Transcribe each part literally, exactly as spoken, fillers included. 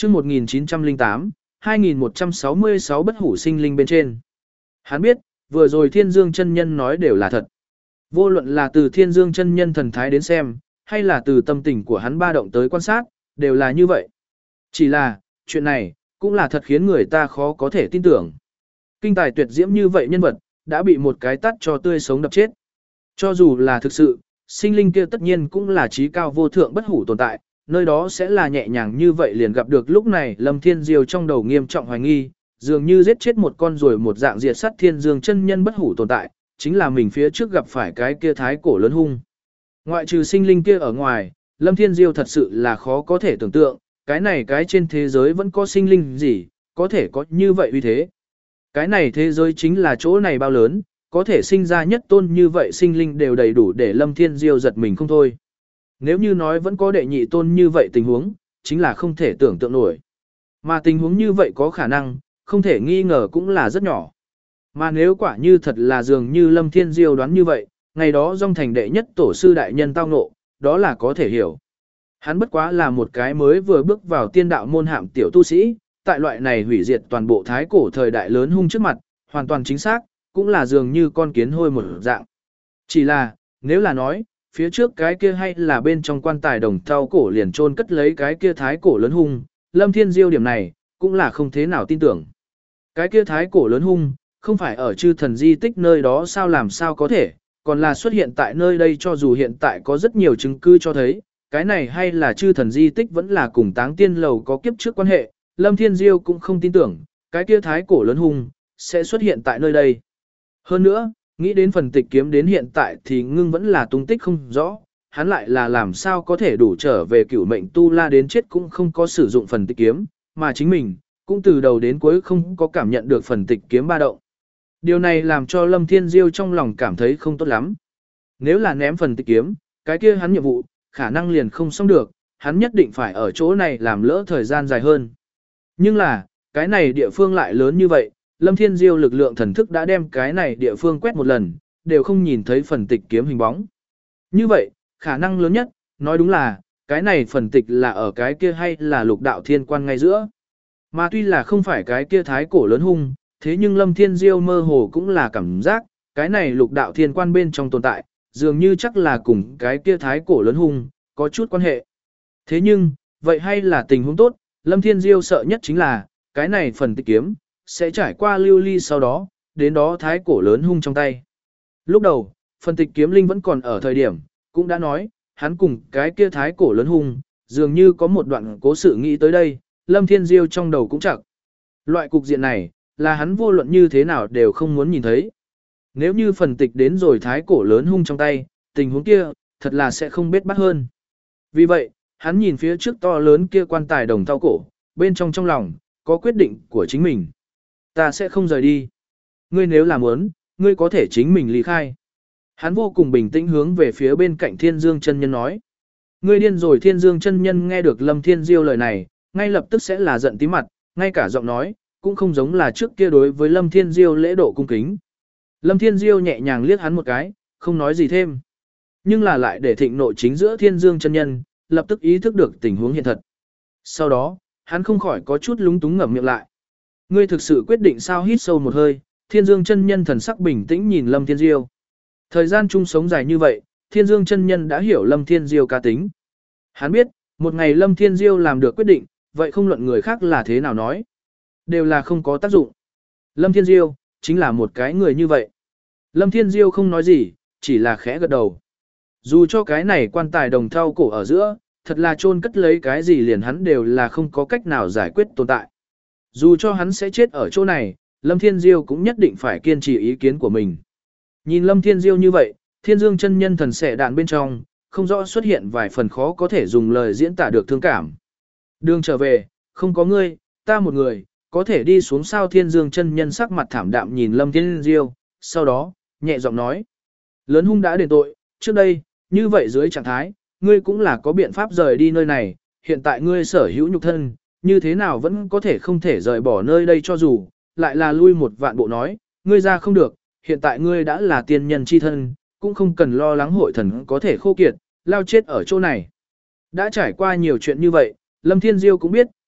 chương một nghìn chín trăm lẻ tám, hai nghìn một trăm sáu mươi sáu bất hủ sinh linh bên trên. Hắn biết, vừa rồi Thiên Dương chân nhân nói đều là thật. Vô luận là từ Thiên Dương chân nhân thần thái đến xem, hay là từ tâm tình của hắn ba động tới quan sát, đều là như vậy. Chỉ là, chuyện này, cũng là thật khiến người ta khó có thể tin tưởng. Kinh tài tuyệt diễm như vậy nhân vật, đã bị một cái tắt cho tươi sống đập chết. Cho dù là thực sự, sinh linh kia tất nhiên cũng là trí cao vô thượng bất hủ tồn tại, nơi đó sẽ là nhẹ nhàng như vậy liền gặp được lúc này Lâm Thiên Diêu trong đầu nghiêm trọng hoài nghi, dường như giết chết một con rồi một dạng diệt sát Thiên Dương chân nhân bất hủ tồn tại, chính là mình phía trước gặp phải cái kia thái cổ lớn hung. Ngoại trừ sinh linh kia ở ngoài, Lâm Thiên Diêu thật sự là khó có thể tưởng tượng, cái này cái trên thế giới vẫn có sinh linh gì, có thể có như vậy uy thế. Cái này thế giới chính là chỗ này bao lớn, có thể sinh ra nhất tôn như vậy sinh linh đều đầy đủ để Lâm Thiên Diêu giật mình không thôi. Nếu như nói vẫn có đệ nhị tôn như vậy tình huống, chính là không thể tưởng tượng nổi. Mà tình huống như vậy có khả năng, không thể nghi ngờ cũng là rất nhỏ. Mà nếu quả như thật là dường như Lâm Thiên Diêu đoán như vậy, ngày đó dòng thành đệ nhất tổ sư đại nhân tao ngộ, đó là có thể hiểu. Hắn bất quá là một cái mới vừa bước vào tiên đạo môn hạm tiểu tu sĩ, tại loại này hủy diệt toàn bộ thái cổ thời đại lớn hung trước mặt, hoàn toàn chính xác, cũng là dường như con kiến hôi một dạng. Chỉ là, nếu là nói, phía trước cái kia hay là bên trong quan tài đồng thau cổ liền chôn cất lấy cái kia thái cổ lớn hung, Lâm Thiên Diêu điểm này, cũng là không thế nào tin tưởng. Cái kia thái cổ lớn hung, không phải ở chư thần di tích nơi đó sao làm sao có thể, còn là xuất hiện tại nơi đây cho dù hiện tại có rất nhiều chứng cứ cho thấy, cái này hay là chư thần di tích vẫn là cùng táng tiên lầu có kiếp trước quan hệ, Lâm Thiên Diêu cũng không tin tưởng, cái kia thái cổ lớn hung, sẽ xuất hiện tại nơi đây. Hơn nữa, nghĩ đến phần tịch kiếm đến hiện tại thì ngưng vẫn là tung tích không rõ, hắn lại là làm sao có thể đủ trở về cửu mệnh tu la đến chết cũng không có sử dụng phần tịch kiếm, mà chính mình, cũng từ đầu đến cuối không có cảm nhận được phần tịch kiếm ba động. Điều này làm cho Lâm Thiên Diêu trong lòng cảm thấy không tốt lắm. Nếu là ném phần tịch kiếm, cái kia hắn nhiệm vụ, khả năng liền không xong được, hắn nhất định phải ở chỗ này làm lỡ thời gian dài hơn. Nhưng là, cái này địa phương lại lớn như vậy, Lâm Thiên Diêu lực lượng thần thức đã đem cái này địa phương quét một lần, đều không nhìn thấy phần tịch kiếm hình bóng. Như vậy, khả năng lớn nhất, nói đúng là, cái này phần tịch là ở cái kia hay là lục đạo thiên quan ngay giữa. Mà tuy là không phải cái kia thái cổ lớn hung, thế nhưng Lâm Thiên Diêu mơ hồ cũng là cảm giác, cái này lục đạo thiên quan bên trong tồn tại, dường như chắc là cùng cái kia thái cổ lớn hung, có chút quan hệ. Thế nhưng, vậy hay là tình huống tốt, Lâm Thiên Diêu sợ nhất chính là, cái này phần tịch kiếm, sẽ trải qua lưu ly sau đó, đến đó thái cổ lớn hung trong tay. Lúc đầu, phần tịch kiếm linh vẫn còn ở thời điểm, cũng đã nói, hắn cùng cái kia thái cổ lớn hung, dường như có một đoạn cố sự nghĩ tới đây, Lâm Thiên Diêu trong đầu cũng chẳng. Loại cục diện này, là hắn vô luận như thế nào đều không muốn nhìn thấy. Nếu như phần tịch đến rồi thái cổ lớn hung trong tay, tình huống kia, thật là sẽ không biết bắt hơn. Vì vậy, hắn nhìn phía trước to lớn kia quan tài đồng thau cổ, bên trong trong lòng, có quyết định của chính mình. Ta sẽ không rời đi. Ngươi nếu làm muốn, ngươi có thể chính mình ly khai. Hắn vô cùng bình tĩnh hướng về phía bên cạnh Thiên Dương chân nhân nói. Ngươi điên rồi. Thiên Dương chân nhân nghe được Lâm Thiên Diêu lời này, ngay lập tức sẽ là giận tí mặt, ngay cả giọng nói, cũng không giống là trước kia đối với Lâm Thiên Diêu lễ độ cung kính. Lâm Thiên Diêu nhẹ nhàng liếc hắn một cái, không nói gì thêm. Nhưng là lại để thịnh nộ chính giữa Thiên Dương chân nhân, lập tức ý thức được tình huống hiện thật. Sau đó, hắn không khỏi có chút lúng túng ngậm miệng lại. Ngươi thực sự quyết định sao? Hít sâu một hơi, Thiên Dương chân nhân thần sắc bình tĩnh nhìn Lâm Thiên Diêu. Thời gian chung sống dài như vậy, Thiên Dương chân nhân đã hiểu Lâm Thiên Diêu cá tính. Hắn biết, một ngày Lâm Thiên Diêu làm được quyết định, vậy không luận người khác là thế nào nói, đều là không có tác dụng. Lâm Thiên Diêu, chính là một cái người như vậy. Lâm Thiên Diêu không nói gì, chỉ là khẽ gật đầu. Dù cho cái này quan tài đồng thau cổ ở giữa, thật là chôn cất lấy cái gì liền hắn đều là không có cách nào giải quyết tồn tại. Dù cho hắn sẽ chết ở chỗ này, Lâm Thiên Diêu cũng nhất định phải kiên trì ý kiến của mình. Nhìn Lâm Thiên Diêu như vậy, Thiên Dương chân nhân thần sẻ đạn bên trong, không rõ xuất hiện vài phần khó có thể dùng lời diễn tả được thương cảm. Đường trở về, không có ngươi, ta một người, có thể đi xuống sao? Thiên Dương chân nhân sắc mặt thảm đạm nhìn Lâm Thiên Diêu, sau đó, nhẹ giọng nói. Lớn hung đã đền tội, trước đây, như vậy dưới trạng thái, ngươi cũng là có biện pháp rời đi nơi này, hiện tại ngươi sở hữu nhục thân, như thế nào vẫn có thể không thể rời bỏ nơi đây cho dù, lại là lui một vạn bộ nói, ngươi ra không được, hiện tại ngươi đã là tiên nhân chi thân, cũng không cần lo lắng hội thần có thể khô kiệt, lao chết ở chỗ này. Đã trải qua nhiều chuyện như vậy, Lâm Thiên Diêu cũng biết,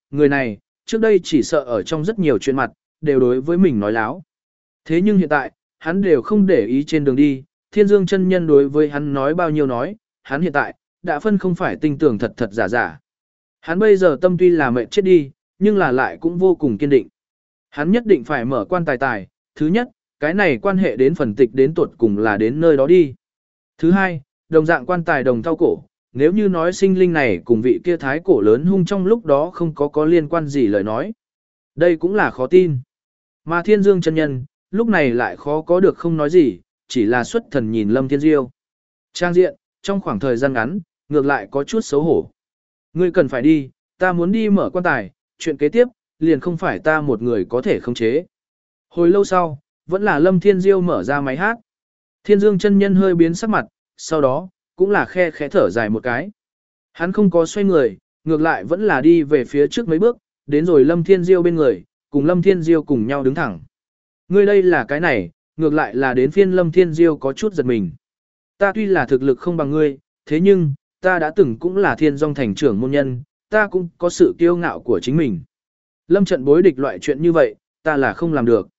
người này, trước đây chỉ sợ ở trong rất nhiều chuyện mặt, đều đối với mình nói láo. Thế nhưng hiện tại, hắn đều không để ý trên đường đi, Thiên Dương chân nhân đối với hắn nói bao nhiêu nói, hắn hiện tại, đã phân không phải tinh tưởng thật thật giả giả. Hắn bây giờ tâm tuy là mệt chết đi, nhưng là lại cũng vô cùng kiên định. Hắn nhất định phải mở quan tài tài, thứ nhất, cái này quan hệ đến phần tịch đến tuột cùng là đến nơi đó đi. Thứ hai, đồng dạng quan tài đồng thau cổ, nếu như nói sinh linh này cùng vị kia thái cổ lớn hung trong lúc đó không có có liên quan gì lời nói. Đây cũng là khó tin. Mà Thiên Dương chân nhân, lúc này lại khó có được không nói gì, chỉ là xuất thần nhìn Lâm Thiên Diêu. Trang diện, trong khoảng thời gian ngắn, ngược lại có chút xấu hổ. Ngươi cần phải đi, ta muốn đi mở quan tài, chuyện kế tiếp, liền không phải ta một người có thể khống chế. Hồi lâu sau, vẫn là Lâm Thiên Diêu mở ra máy hát. Thiên Dương chân nhân hơi biến sắc mặt, sau đó, cũng là khe khẽ thở dài một cái. Hắn không có xoay người, ngược lại vẫn là đi về phía trước mấy bước, đến rồi Lâm Thiên Diêu bên người, cùng Lâm Thiên Diêu cùng nhau đứng thẳng. Ngươi đây là cái này, ngược lại là đến phiên Lâm Thiên Diêu có chút giật mình. Ta tuy là thực lực không bằng ngươi, thế nhưng, ta đã từng cũng là Thiên Dung thành trưởng môn nhân, ta cũng có sự kiêu ngạo của chính mình. Lâm trận bối địch loại chuyện như vậy, ta là không làm được.